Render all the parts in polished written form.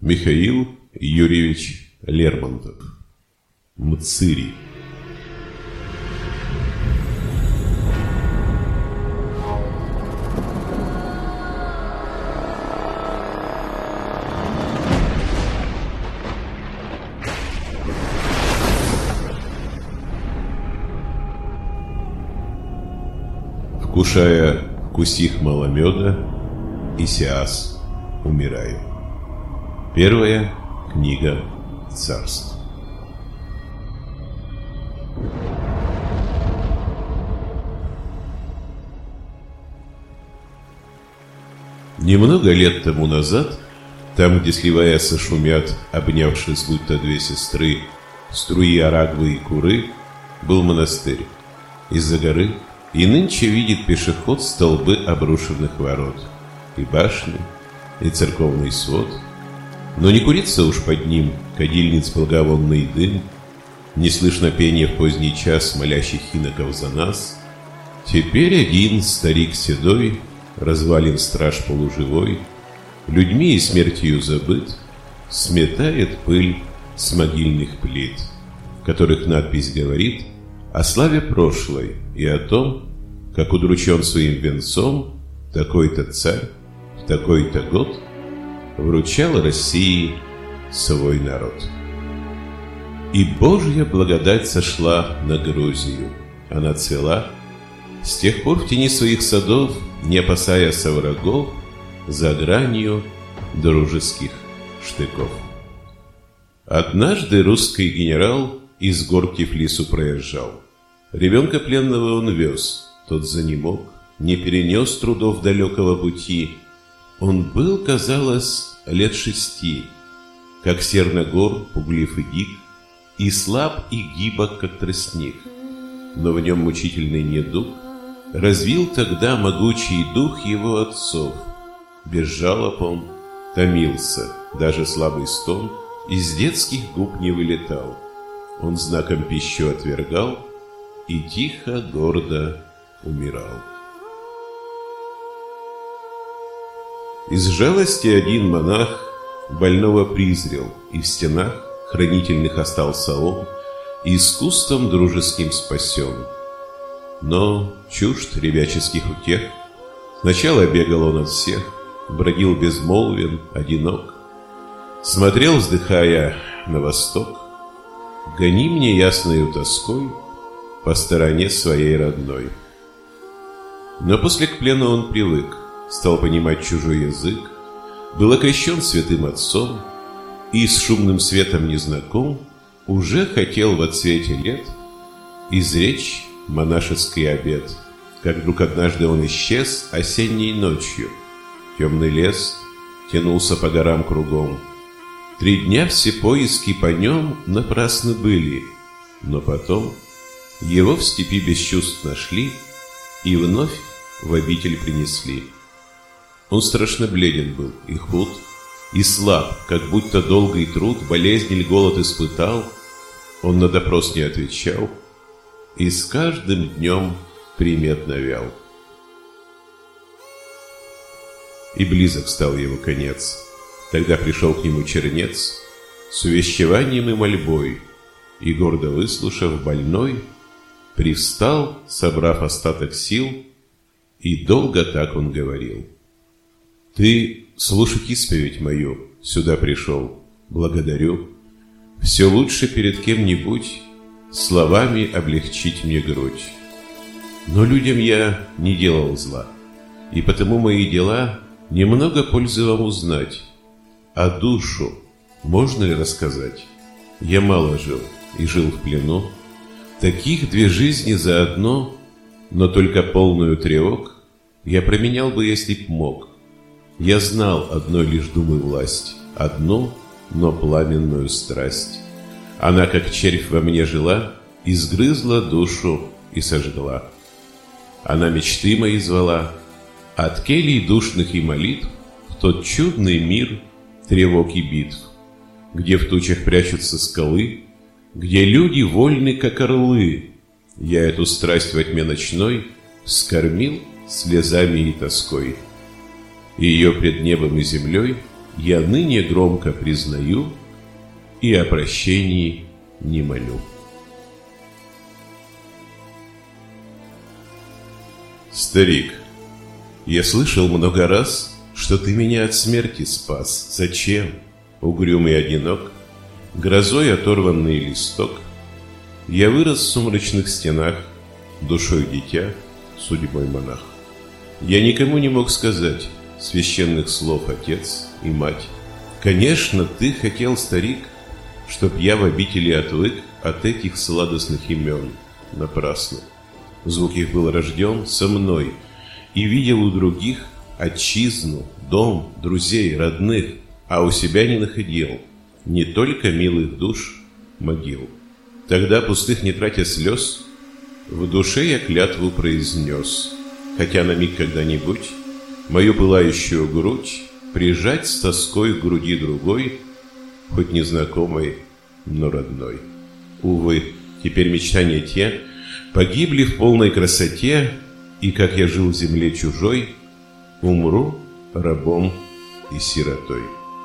Михаил Юрьевич Лермонтов. Мцыри. Вкушая кусих мало меда, Исиас умираю. Первая книга Царств. Немного лет тому назад, там, где сливаясь шумят, обнявшись будто две сестры, струи Арагвы и Куры, был монастырь. Из-за горы и нынче видит пешеход столбы обрушенных ворот, и башни, и церковный свод. Но не курится уж под ним кадильниц благовонный дым, не слышно пения в поздний час молящих иноков за нас. Теперь один старик седой, развалин страж полуживой, людьми и смертью забыт, сметает пыль с могильных плит, в которых надпись говорит о славе прошлой и о том, как удручен своим венцом такой-то царь в такой-то год вручал России свой народ. И Божья благодать сошла на Грузию. Она цвела с тех пор в тени своих садов, не опасаясь врагов, за гранью дружеских штыков. Однажды русский генерал из гор к Тифлису проезжал. Ребенка пленного он вез, тот занемог, не перенес трудов далекого пути. Он был, казалось, лет 6, как серногор, пуглив и дик, и слаб и гибок, как тростник. Но в нем мучительный недуг развил тогда могучий дух его отцов. Без жалоб он томился, даже слабый стон из детских губ не вылетал. Он знаком пищу отвергал и тихо, гордо умирал. Из жалости один монах больного призрел, и в стенах хранительных остался он, и искусством дружеским спасен. Но чужд ребяческих утех, сначала бегал он от всех, бродил безмолвен, одинок, смотрел, вздыхая, на восток, гони мне ясною тоской по стороне своей родной. Но после к плену он привык, стал понимать чужой язык, был окрещен святым отцом и с шумным светом незнаком, уже хотел во цвете лет изречь монашеский обет, как вдруг однажды он исчез осенней ночью. Темный лес тянулся по горам кругом. 3 дня все поиски по нем напрасны были, но потом его в степи без чувств нашли и вновь в обитель принесли. Он страшно бледен был и худ, и слаб, как будто долгий труд, болезнь или голод испытал. Он на допрос не отвечал и с каждым днем приметно вял. И близок стал его конец. Тогда пришел к нему чернец с увещеванием и мольбой, и, гордо выслушав больной, привстал, собрав остаток сил, и долго так он говорил: «Ты, слушать исповедь мою, сюда пришел, благодарю. Все лучше перед кем-нибудь словами облегчить мне грудь. Но людям я не делал зла, и потому мои дела немного пользы вам узнать. А душу можно ли рассказать? Я мало жил и жил в плену. Таких 2 жизни заодно, но только полную тревог я променял бы, если б мог. Я знал одной лишь думы власть, одну, но пламенную страсть. Она, как червь, во мне жила, изгрызла душу и сожгла. Она мечты мои звала от келий душных и молитв в тот чудный мир тревог и битв, где в тучах прячутся скалы, где люди вольны, как орлы. Я эту страсть во тьме ночной вскормил слезами и тоской. И ее пред небом и землей я ныне громко признаю и о прощении не молю. Старик, я слышал много раз, что ты меня от смерти спас. Зачем? Угрюмый одинок, грозой оторванный листок. Я вырос в сумрачных стенах, душой дитя, судьбой монах. Я никому не мог сказать священных слов отец и мать. Конечно, ты хотел, старик, чтоб я в обители отвык от этих сладостных имен. Напрасно. Звук их был рожден со мной и видел у других отчизну, дом, друзей, родных, а у себя не находил не только милых душ, могил. Тогда, пустых не тратя слез, в душе я клятву произнес, хотя на миг когда-нибудь мою пылающую грудь прижать с тоской к груди другой, хоть незнакомой, но родной. Увы, теперь мечтания те погибли в полной красоте, и, как я жил в земле чужой, умру рабом и сиротой.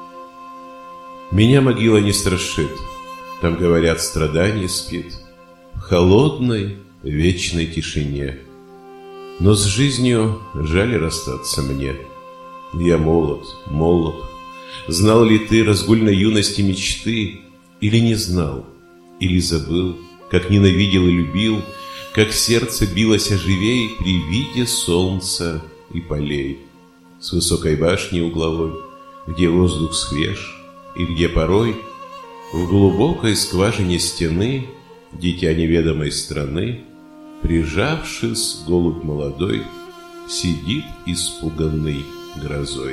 Меня могила не страшит, там, говорят, страдание спит в холодной вечной тишине. Но с жизнью жаль расстаться мне. Я молод, молод. Знал ли ты разгульной юности мечты, или не знал, или забыл, как ненавидел и любил, как сердце билось оживей при виде солнца и полей, с высокой башни угловой, где воздух свеж, и где порой в глубокой скважине стены дитя неведомой страны, прижавшись, голубь молодой, сидит испуганный грозой.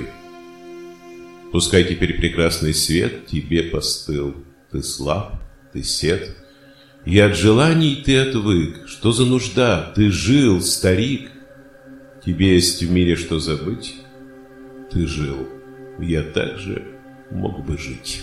Пускай теперь прекрасный свет тебе постыл, ты слаб, ты сед, и от желаний ты отвык. Что за нужда? Ты жил, старик. Тебе есть в мире что забыть? Ты жил. Я также мог бы жить.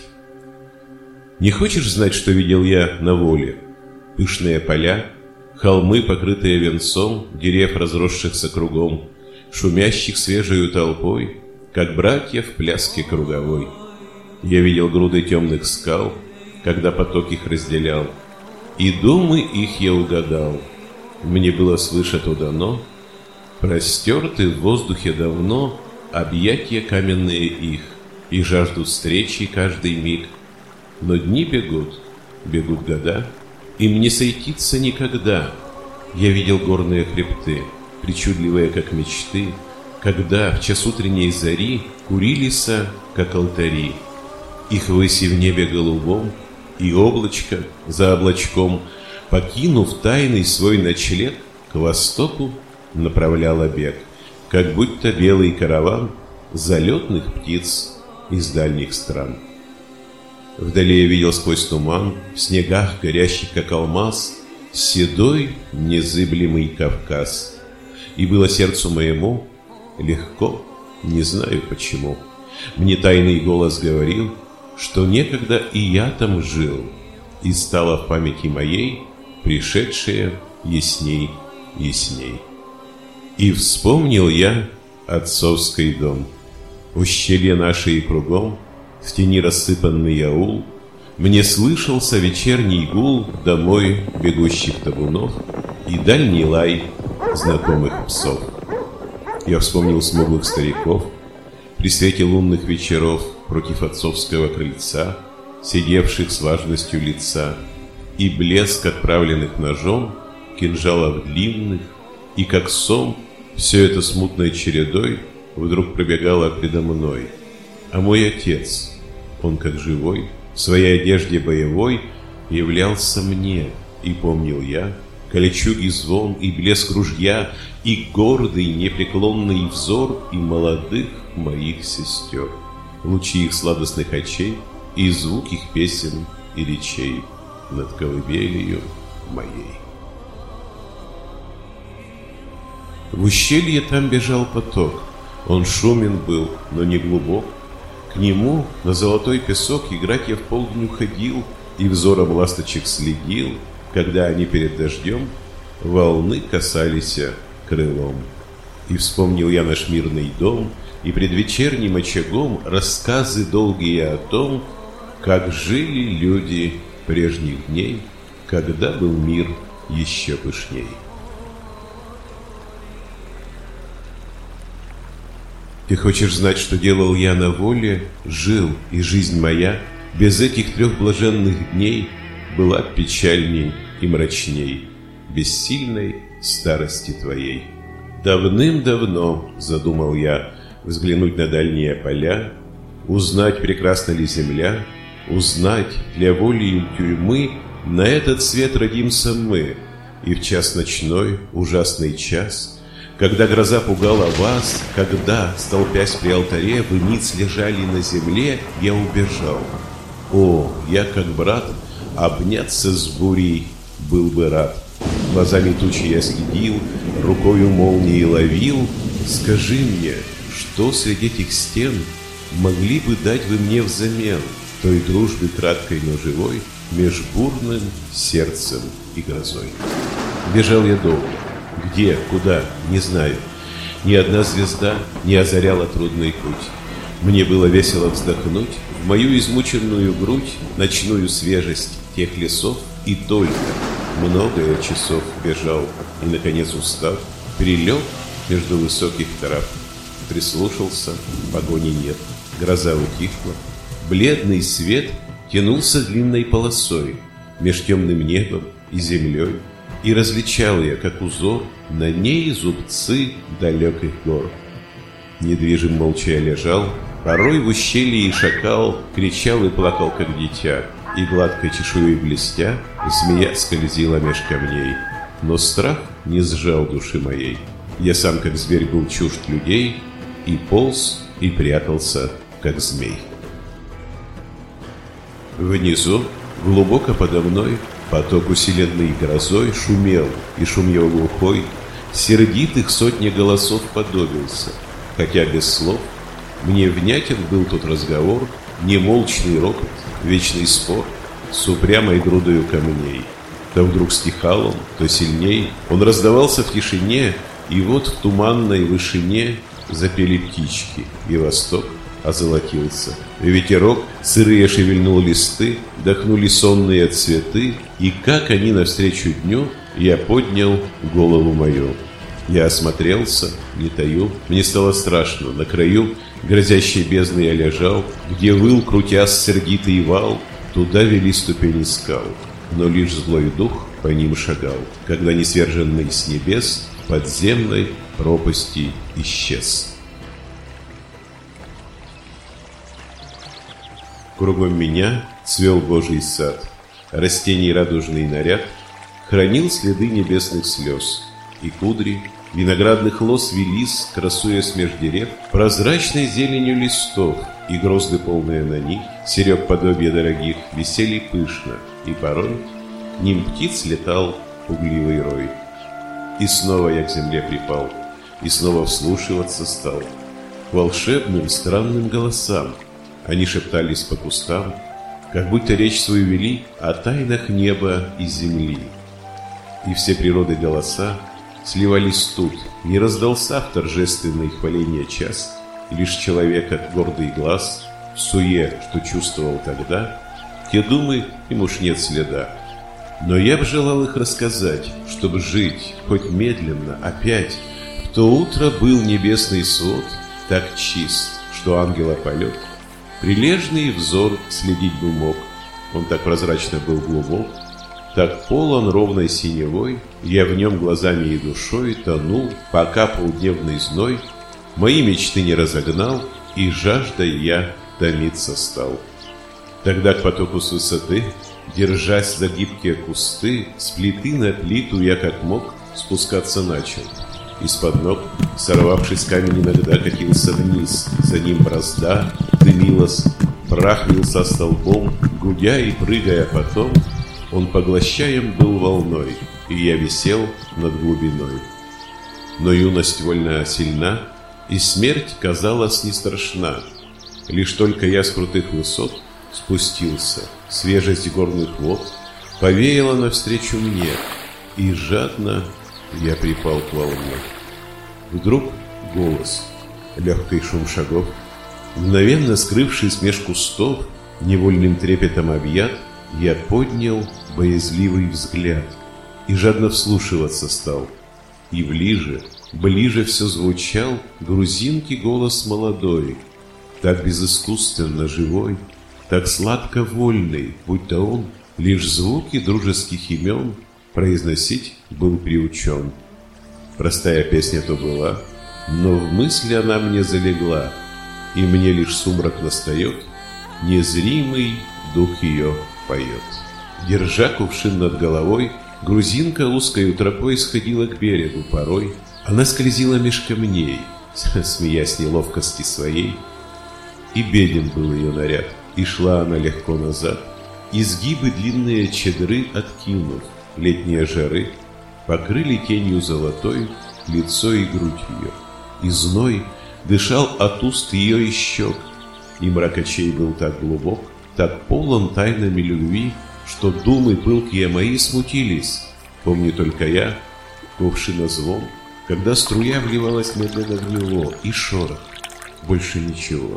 Не хочешь знать, что видел я на воле? Пышные поля, холмы, покрытые венцом дерев, разросшихся кругом, шумящих свежею толпой, как братья в пляске круговой. Я видел груды темных скал, когда поток их разделял, и думы их я угадал. Мне было слышать то дано, простерты в воздухе давно объятия каменные их, и жаждут встречи каждый миг. Но дни бегут, бегут года, им не сойтиться никогда. Я видел горные хребты, причудливые, как мечты, когда в час утренней зари курилися, как алтари. Их выси в небе голубом, и облачко за облачком, покинув тайный свой ночлег, к востоку направляло бег, как будто белый караван залетных птиц из дальних стран. Вдали я видел сквозь туман, в снегах горящих, как алмаз, седой незыблемый Кавказ. И было сердцу моему легко, не знаю почему. Мне тайный голос говорил, что некогда и я там жил, и стало в памяти моей пришедшее ясней, ясней. И вспомнил я отцовский дом, ущелье нашей кругом, в тени рассыпанный аул. Мне слышался вечерний гул домой бегущих табунов и дальний лай знакомых псов. Я вспомнил смуглых стариков при свете лунных вечеров против отцовского крыльца, сидевших с важностью лица, и блеск отправленных ножом кинжалов длинных, и как сон все это смутной чередой вдруг пробегало предо мной. А мой отец, он как живой, в своей одежде боевой, являлся мне, и помнил я кольчуги звон и блеск ружья, и гордый непреклонный взор и молодых моих сестер, лучи их сладостных очей и звук их песен и речей над колыбелью моей. В ущелье там бежал поток, он шумен был, но не глубок. К нему на золотой песок играть я в полдень уходил, и взором ласточек следил, когда они перед дождем волны касались крылом. И вспомнил я наш мирный дом, и пред вечерним очагом рассказы долгие о том, как жили люди прежних дней, когда был мир еще пышней. Ты хочешь знать, что делал я на воле, жил, и жизнь моя без этих 3 блаженных дней была печальней и мрачней, бессильной старости твоей. Давным-давно задумал я взглянуть на дальние поля, узнать, прекрасна ли земля, узнать, для воли и тюрьмы на этот свет родимся мы, и в час ночной, ужасный час, когда гроза пугала вас, когда, столпясь при алтаре, вы ниц лежали на земле, я убежал. О, я, как брат, обняться с бурей был бы рад. Глазами тучи я следил, рукою молнии ловил. Скажи мне, что среди этих стен могли бы дать вы мне взамен той дружбы краткой, но живой, меж бурным сердцем и грозой? Бежал я долго. Где, куда, не знаю. Ни одна звезда не озаряла трудный путь. Мне было весело вздохнуть в мою измученную грудь ночную свежесть тех лесов, и только многое часов бежал, и, наконец, устав, перелег между высоких трав. Прислушался, погони нет, гроза утихла. Бледный свет тянулся длинной полосой меж темным небом и землей, и различал я, как узор, на ней зубцы далеких гор. Недвижим молча я лежал, порой в ущелье и шакал кричал и плакал, как дитя, и гладкой чешуей блестя змея скользила меж камней. Но страх не сжал души моей. Я сам, как зверь, был чужд людей, и полз, и прятался, как змей. Внизу, глубоко подо мной, поток, усиленный грозой, шумел, и шум его глухой сердитых сотни голосов подобился, хотя без слов мне внятен был тот разговор, немолчный ропот, вечный спор с упрямой грудою камней. То вдруг стихал он, то сильней, он раздавался в тишине, и вот в туманной вышине запели птички, и восток озолотился. Ветерок сырые шевельнул листы, дохнули сонные цветы, и как они навстречу дню, я поднял голову мою. Я осмотрелся, не таю, мне стало страшно. На краю грозящей бездны я лежал, где выл, крутясь, сердитый вал. Туда вели ступени скал, но лишь злой дух по ним шагал, когда несверженный с небес подземной пропасти исчез. Кругом меня цвел Божий сад, растений радужный наряд хранил следы небесных слез, и кудри виноградных лоз велись, красуясь меж дерев, прозрачной зеленью листов, и грозды, полные на них, серег подобия дорогих, висели пышно, и порой ним птиц летал пугливый рой. И снова я к земле припал, и снова вслушиваться стал к волшебным странным голосам. Они шептались по кустам, как будто речь свою вели о тайнах неба и земли. И все природы голоса сливались тут, не раздался в торжественный хваление час, лишь человека гордый глаз в суе, что чувствовал тогда, те думы им уж нет следа. Но я б желал их рассказать, чтобы жить, хоть медленно, опять. В то утро был небесный свод так чист, что ангела полет прилежный взор следить бы мог. Он так прозрачно был глубок, так полон ровной синевой, я в нем глазами и душой тонул, пока полдневный зной мои мечты не разогнал, и жаждой я томиться стал. Тогда к потоку с высоты, держась за гибкие кусты, с плиты на плиту я как мог спускаться начал. Из-под ног, сорвавшись, камень иногда катился вниз, за ним бразда дымилась, прах лился столбом, гудя и прыгая потом, он поглощаем был волной, и я висел над глубиной. Но юность вольно сильна, и смерть казалась не страшна. Лишь только я с крутых высот спустился, свежесть горных вод повеяла навстречу мне, и жадно я припал к волне. Вдруг голос, легкий шум шагов. Мгновенно скрывшись меж кустов, невольным трепетом объят, я поднял боязливый взгляд и жадно вслушиваться стал. И ближе все звучал грузинки голос молодой, так безыскусственно живой, так сладко вольный, будто он лишь звуки дружеских имен произносить был приучен. Простая песня то была, но в мысли она мне залегла, и мне лишь сумрак настает, незримый дух ее поет. Держа кувшин над головой, грузинка узкою тропой сходила к берегу порой. Она скользила меж камней, смеясь неловкости своей, и беден был ее наряд, и шла она легко назад, изгибы длинные чедры откинув, летние жары покрыли тенью золотой лицо и грудь ее, и зной дышал от уст ее и щек, и мрак очей был так глубок, так полон тайнами любви, что думы пылкие мои смутились. Помню только я кувшина звон, когда струя вливалась медленно в него, и шорох, больше ничего.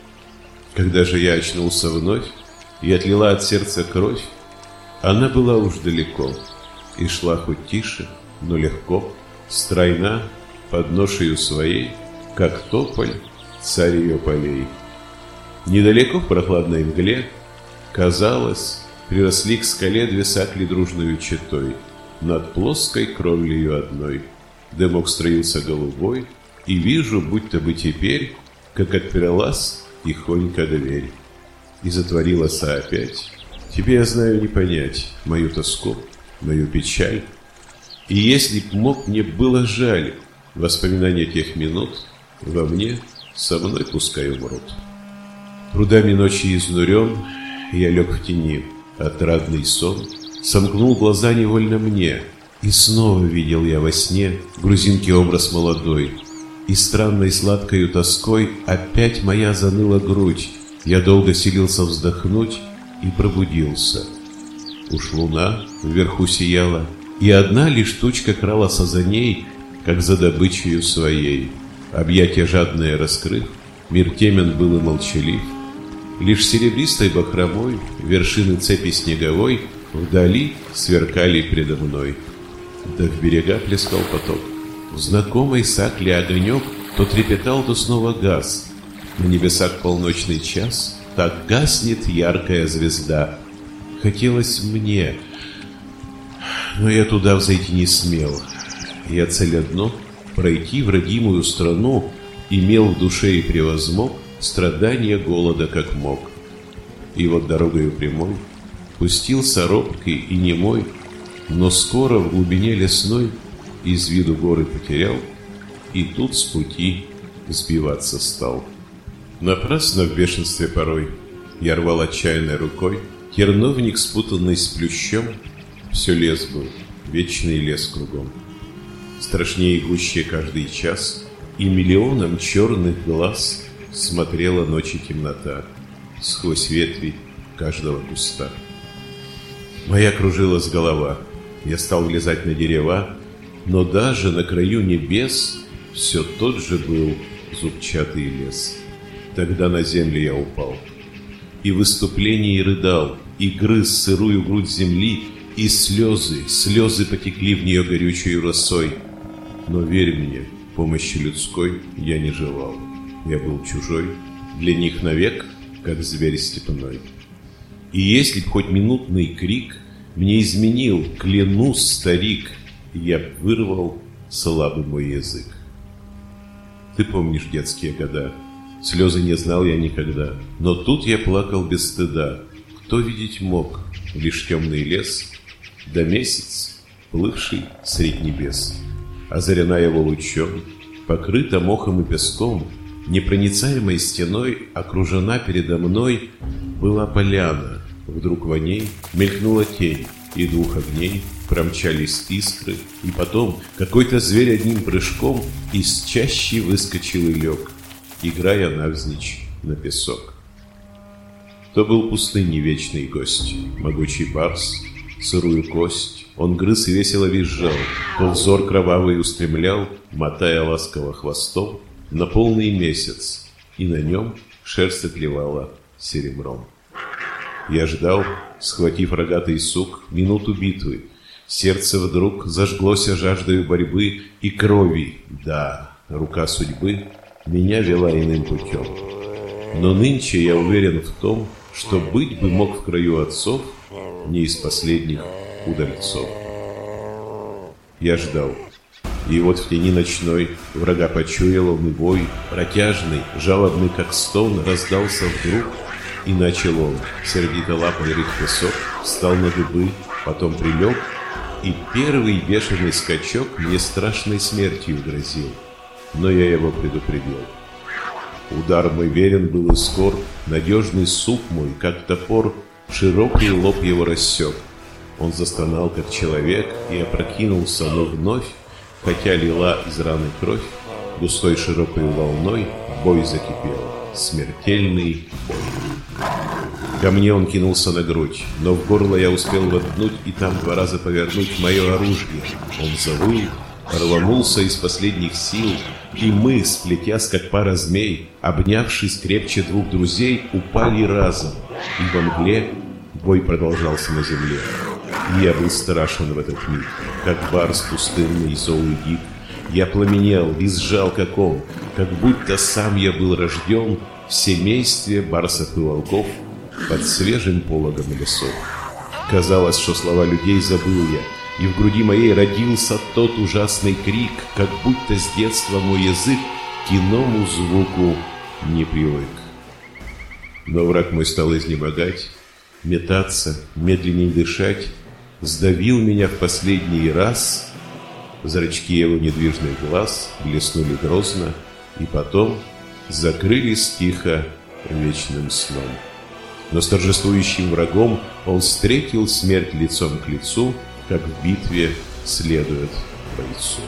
Когда же я очнулся вновь, и отлила от сердца кровь, она была уж далеко, и шла хоть тише, но легко, стройна под ношею своей, как тополь, царь ее полей. Недалеко в прохладной мгле, казалось, приросли к скале две сакли дружною четой, над плоской кровлею одной. Дымок строился голубой, и вижу, будто бы теперь, как отпиралась тихонько дверь. И затворилась опять. Тебе, я знаю, не понять мою тоску, мою печаль. И если б мог, мне было жаль воспоминания тех минут, во мне со мной пускай умрут. Трудами ночи изнурен, я лег в тени, отрадный сон сомкнул глаза невольно мне, и снова видел я во сне грузинки образ молодой, и странной сладкою тоской опять моя заныла грудь. Я долго силился вздохнуть и пробудился. Уж луна вверху сияла, и одна лишь тучка кралась за ней, как за добычею своей. Объятия жадные раскрыв, мир темен был и молчалив. Лишь серебристой бахромой вершины цепи снеговой вдали сверкали предо мной. Да в берега плескал поток. В знакомой сакле огонек то трепетал, то снова гас. На небесах полночный час так гаснет яркая звезда. Хотелось мне, но я туда взойти не смел. Я цель одно — пройти в родимую страну, имел в душе и превозмог страдания голода как мог. И вот дорогою прямой пустился робкий и немой, но скоро в глубине лесной из виду горы потерял, и тут с пути сбиваться стал. Напрасно в бешенстве порой я рвал отчаянной рукой терновник, спутанный с плющом. Все лес был, вечный лес кругом. Страшнее и гуще каждый час, и миллионом черных глаз смотрела ночи темнота сквозь ветви каждого куста. Моя кружилась голова, я стал влезать на дерева, но даже на краю небес все тот же был зубчатый лес. Тогда на землю я упал, и в выступлении рыдал, и грыз сырую грудь земли, и слезы потекли в нее горючей росой. Но верь мне, помощи людской я не желал. Я был чужой, для них навек, как зверь степной. И если б хоть минутный крик мне изменил, клянусь, старик, я б вырвал слабый мой язык. Ты помнишь детские года, слезы не знал я никогда, но тут я плакал без стыда. Кто видеть мог лишь темный лес, да месяц, плывший средь небес. Озарена его лучом, покрыта мохом и песком, непроницаемой стеной окружена передо мной была поляна. Вдруг во ней мелькнула тень, и двух огней промчались искры, и потом какой-то зверь одним прыжком из чащи выскочил и лег, играя навзничь на песок. То был пустыни вечный гость, могучий барс, сырую кость он грыз и весело визжал, то взор кровавый устремлял, мотая ласково хвостом, на полный месяц, и на нем шерсть отливала серебром. Я ждал, схватив рогатый сук, минуту битвы. Сердце вдруг зажглося жаждою борьбы и крови. Да, рука судьбы меня вела иным путем. Но нынче я уверен в том, что быть бы мог в краю отцов не из последних удальцов. Я ждал. И вот в тени ночной врага почуял он и вой, протяжный, жалобный, как стон, раздался вдруг, и начал он, сердито лапой рыть песок, встал на дыбы, потом прилег, и первый бешеный скачок мне страшной смертью грозил, но я его предупредил. Удар мой верен был и скор, надежный сук мой, как топор, широкий лоб его рассек. Он застонал, как человек, и опрокинулся, но вновь, хотя лила из раны кровь, густой широкой волной бой закипел, смертельный бой. Ко мне он кинулся на грудь, но в горло я успел воткнуть и там 2 раза повернуть мое оружие. Он завыл, рванулся из последних сил, и мы, сплетясь как пара змей, обнявшись крепче 2 друзей, упали разом, и во мгле бой продолжался на земле. И я был страшен в этот миг, как барс пустынный, злой дик. Я пламенел, визжал как он, как будто сам я был рожден в семействе барсов и волков под свежим пологом лесов. Казалось, что слова людей забыл я, и в груди моей родился тот ужасный крик, как будто с детства мой язык к иному звуку не привык. Но враг мой стал изнемогать, метаться, медленней дышать, сдавил меня в последний раз. Зрачки его недвижных глаз блеснули грозно, и потом закрылись тихо вечным сном. Но с торжествующим врагом он встретил смерть лицом к лицу, как в битве следует бойцу.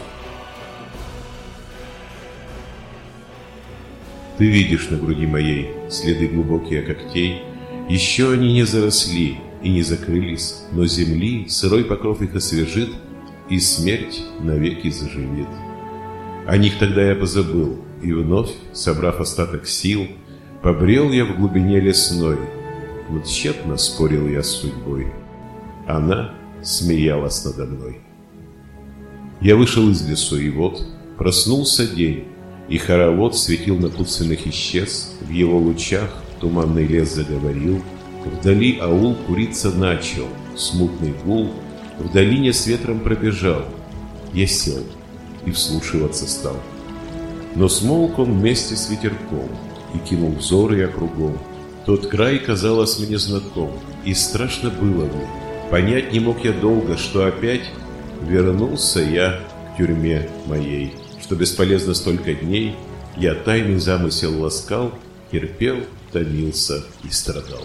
Ты видишь на груди моей следы глубокие когтей, еще они не заросли и не закрылись, но земли сырой покров их освежит, и смерть навеки заживет. О них тогда я позабыл, и вновь, собрав остаток сил, побрел я в глубине лесной, но тщетно спорил я с судьбой. Она смеялась надо мной. Я вышел из лесу, и вот проснулся день, и хоровод светил напутственных исчез, в его лучах туманный лес заговорил, вдали аул куриться начал, смутный гул в долине с ветром пробежал. Я сел и вслушиваться стал. Но смолк он вместе с ветерком, и кинул взоры я кругом. Тот край, казалось, мне знаком, и страшно было мне. Понять не мог я долго, что опять вернулся я к тюрьме моей, что бесполезно столько дней я тайный замысел ласкал, терпел, томился и страдал.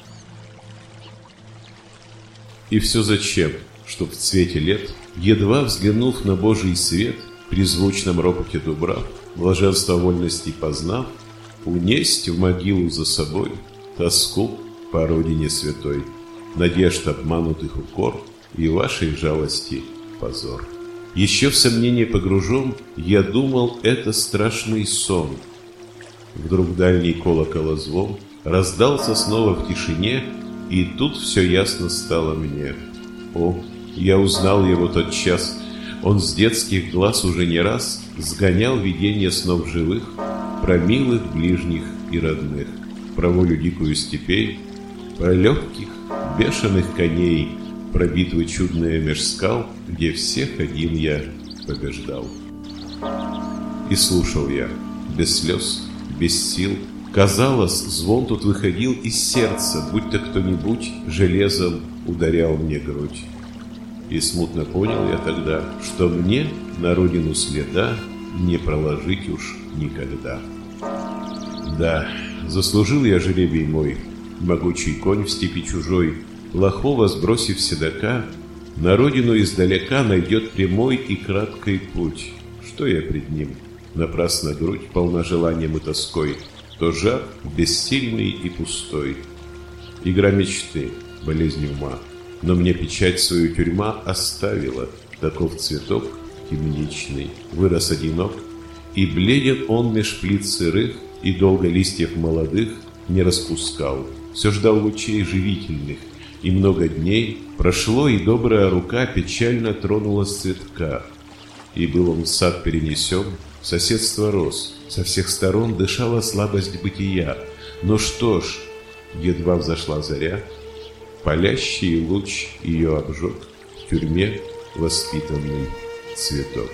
И все зачем? Чтоб в цвете лет, едва взглянув на Божий свет, при звучном ропоте дубрав, блаженство вольности познав, унесть в могилу за собой тоску по родине святой, надежд обманутых укор и вашей жалости позор. Еще в сомнение погружен, я думал, это страшный сон. Вдруг дальний колокола звон раздался снова в тишине, и тут все ясно стало мне. О, я узнал его тот час. Он с детских глаз уже не раз сгонял видения снов живых, про милых, ближних и родных, про волю дикую степей, про легких, бешеных коней, про битвы чудные меж скал, где всех один я побеждал. И слушал я, без слез, без сил. Казалось, звон тут выходил из сердца, будто кто-нибудь железом ударял мне грудь. И смутно понял я тогда, что мне на родину следа не проложить уж никогда. Да, заслужил я жребий мой, могучий конь в степи чужой, лохого сбросив седока, на родину издалека найдет прямой и краткий путь. Что я пред ним? Напрасно грудь полна желанием и тоской, то жар бессильный и пустой. Игра мечты, болезнь ума, но мне печать свою тюрьма оставила. Таков цветок темничный, вырос одинок, И бледен он меж плит сырых, и долго листьев молодых не распускал. Все ждал лучей живительных, и много дней прошло, и добрая рука печально тронула с цветка. И был он в сад перенесен, в соседство рос, со всех сторон дышала слабость бытия. Но что ж, едва взошла заря, палящий луч ее обжег в тюрьме воспитанный цветок.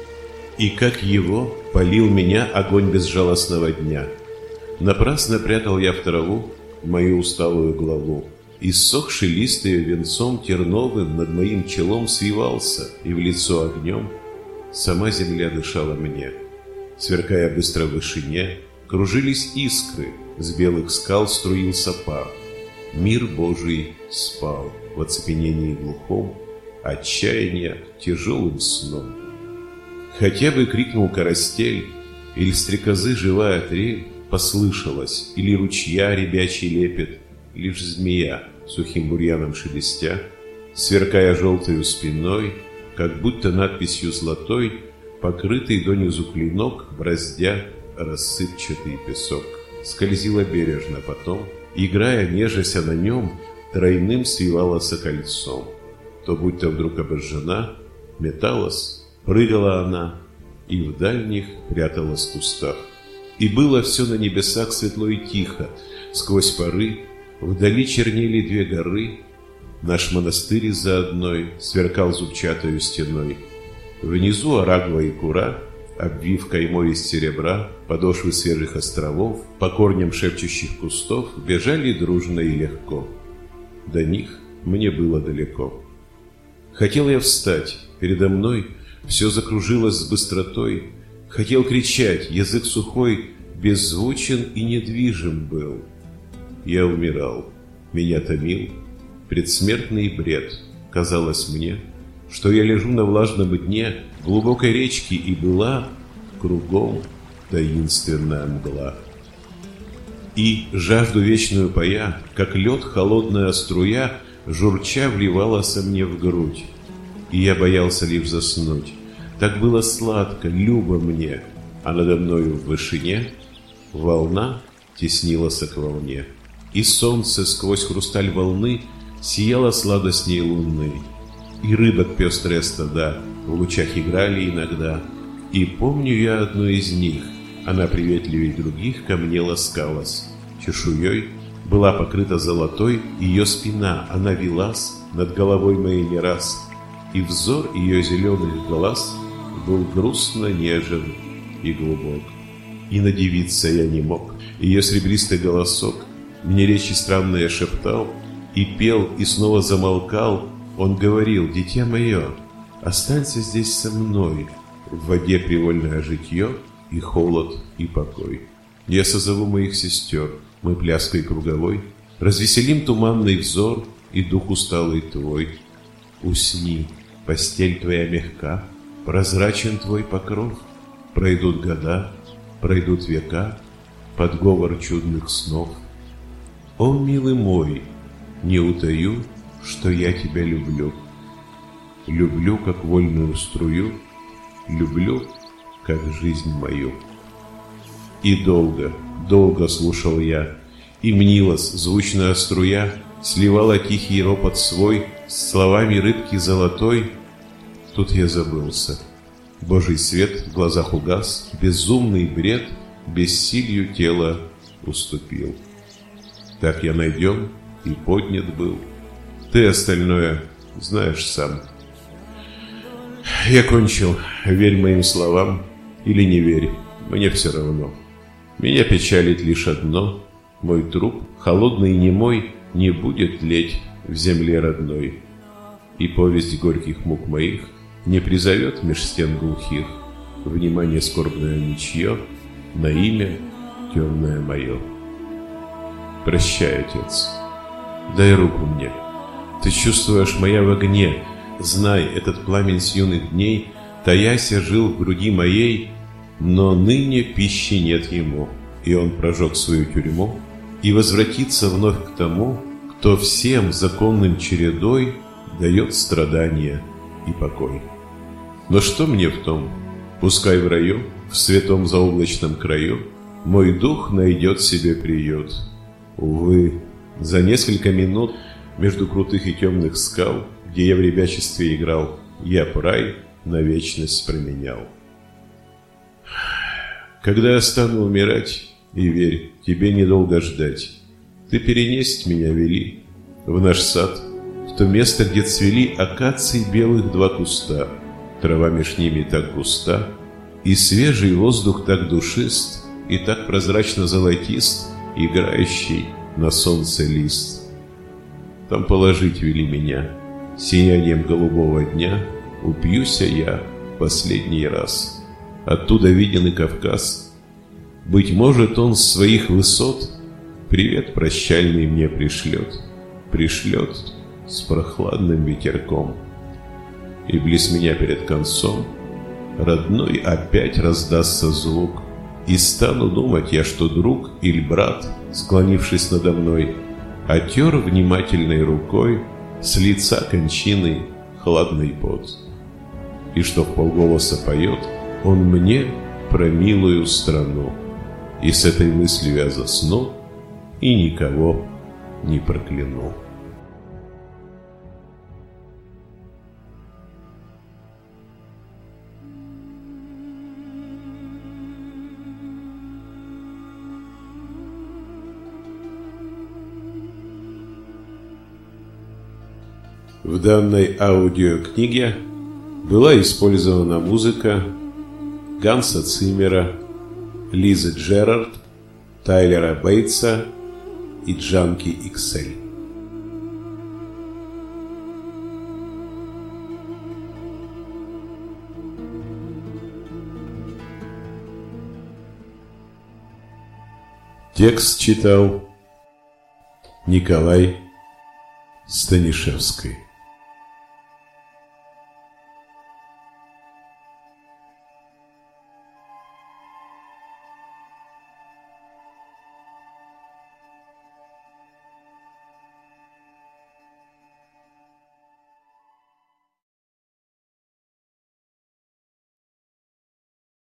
И как его палил меня огонь безжалостного дня. Напрасно прятал я в траву мою усталую главу. Иссохший лист ее венцом терновым над моим челом свивался, и в лицо огнем сама земля дышала мне. Сверкая быстро в вышине, кружились искры, с белых скал струился пар. Мир Божий спал в оцепенении глухом, отчаяния тяжелым сном. Хотя бы крикнул карастель, или стрекозы живая трель послышалась, или ручья ребячий лепет, лишь змея, сухим бурьяном шелестя, сверкая желтою спиной, как будто надписью золотой, покрытый донизу клинок, браздя рассыпчатый песок, скользила бережно потом, играя, нежася на нем, тройным свивалась кольцом. То будто вдруг обожжена, металась, прыгала она, и в дальних пряталась в кустах. И было все на небесах светло и тихо, сквозь поры вдали чернели две горы, наш монастырь за одной сверкал зубчатою стеной. Внизу Арагва и Кура, обвив каймой из серебра подошвы свежих островов, по корням шепчущих кустов бежали дружно и легко. До них мне было далеко. Хотел я встать, передо мной все закружилось с быстротой. Хотел кричать, язык сухой, беззвучен и недвижим был. Я умирал, меня томил предсмертный бред. Казалось мне, что я лежу на влажном дне глубокой речки, и была кругом таинственная мгла. И жажду вечную пая, как лед холодная струя, журча вливалась мне в грудь. И я боялся лишь заснуть. Так было сладко, любо мне, а надо мною в вышине волна теснилась к волне. И солнце сквозь хрусталь волны сияло сладостней луны. И рыбок пестрые стада в лучах играли иногда. И помню я одну из них, она приветливей других ко мне ласкалась. Чешуей была покрыта золотой ее спина, она велась над головой моей не раз. И взор ее зеленых глаз был грустно нежен и глубок. И надивиться я не мог. Ее серебристый голосок мне речи странные шептал, и пел, и снова замолкал. Он говорил: «Дитя мое, останься здесь со мной, в воде привольное житье, и холод, и покой. Я созову моих сестер, мы пляской круговой развеселим туманный взор и дух усталый твой. Усни, постель твоя мягка, прозрачен твой покров. Пройдут года, пройдут века, под говор чудных снов. О, милый мой, не утаю, что я тебя люблю. Люблю, как вольную струю, люблю, как жизнь мою». И долго, долго слушал я, и мнилась звучная струя, сливала тихий ропот свой с словами рыбки золотой. Тут я забылся. Божий свет в глазах угас, безумный бред бессилью тела уступил. Так я найден и поднят был. Ты остальное знаешь сам. Я кончил. Верь моим словам или не верь, мне все равно. Меня печалит лишь одно: мой труп, холодный и немой, не будет тлеть в земле родной. И повесть горьких мук моих не призовет меж стен глухих внимание скорбное ничье на имя темное мое. Прощай, отец, дай руку мне. Ты чувствуешь, моя в огне. Знай, этот пламень с юных дней, таяся, жил в груди моей, но ныне пищи нет ему, и он прожег свою тюрьму и возвратится вновь к тому, кто всем законным чередой дает страдания и покой. Но что мне в том? Пускай в раю в святом заоблачном краю мой дух найдет себе приют. Увы, за несколько минут между крутых и темных скал, где я в ребячестве играл, я б рай на вечность променял. Когда я стану умирать, и верь, тебе недолго ждать, ты перенесть меня вели в наш сад, в то место, где цвели акаций белых 2 куста, трава меж ними так густа, и свежий воздух так душист, и так прозрачно-золотист, играющий на солнце лист. Там положить вели меня, сиянием голубого дня упьюся я последний раз. Оттуда виден и Кавказ. Быть может, он с своих высот привет прощальный мне пришлет с прохладным ветерком. И близ меня перед концом родной опять раздастся звук, и стану думать я, что друг или брат, склонившись надо мной, отер внимательной рукой с лица кончины хладный пот, и что вполголоса поет он мне про милую страну. И с этой мыслью я засну и никого не прокляну. В данной аудиокниге была использована музыка Ганса Циммера, Лизы Джерард, Тайлера Бейтса и Джанки XL. Текст читал Николай Станишевский.